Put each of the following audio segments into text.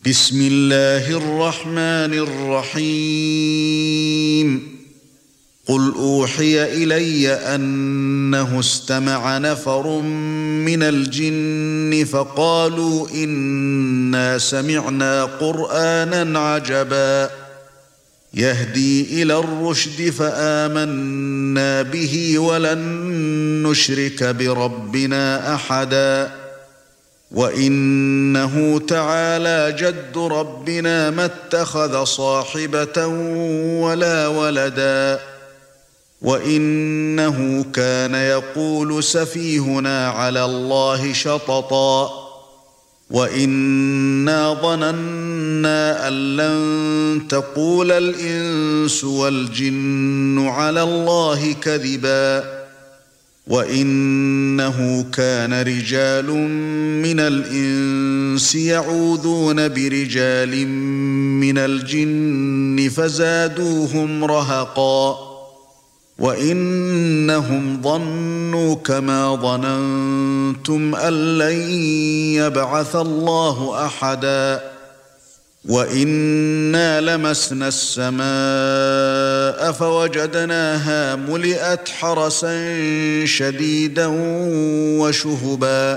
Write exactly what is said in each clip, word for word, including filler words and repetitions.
بسم الله الرحمن الرحيم قل أوحي إلي أنه استمع نفر من الجن فقالوا إنا سمعنا قرآنا عجبا يهدي إلى الرشد فآمنا به ولن نشرك بربنا أحدا وإنه تعالى جد ربنا ما اتخذ صاحبة ولا ولدا وإنه كان يقول سفيهنا على الله شططا وإنا ظننا أن لن تقول الإنس والجن على الله كذبا وإنه كان رجال من الإنس يعوذون برجال من الجن فزادوهم رهقا وإنهم ظنوا كما ظننتم أن لن يبعث الله أحدا وإنا لمسنا السماء فوجدناها ملئت حرسا شديدا وشهبا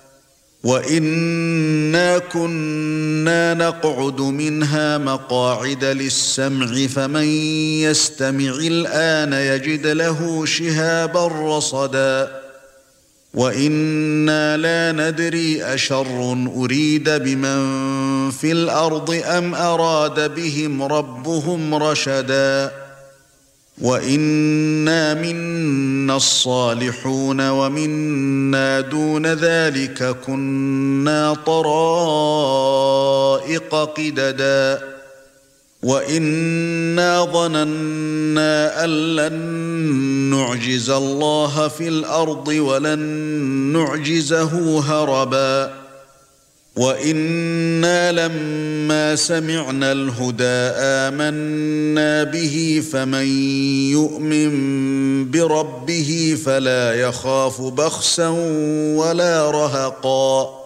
وإنا كنا نقعد منها مقاعد للسمع فمن يستمع الآن يجد له شهابا رصدا وإنا لا ندري أشر أريد بمن في الأرض أم أراد بهم ربهم رشدا وإنا منا الصالحون ومنا دون ذلك كنا طرائق قددا وإنا ظننا أن لن نعجز الله في الأرض ولن نعجزه هربا وإنا لما سمعنا الهدى آمنا به فمن يؤمن بربه فلا يخاف بخسا ولا رهقا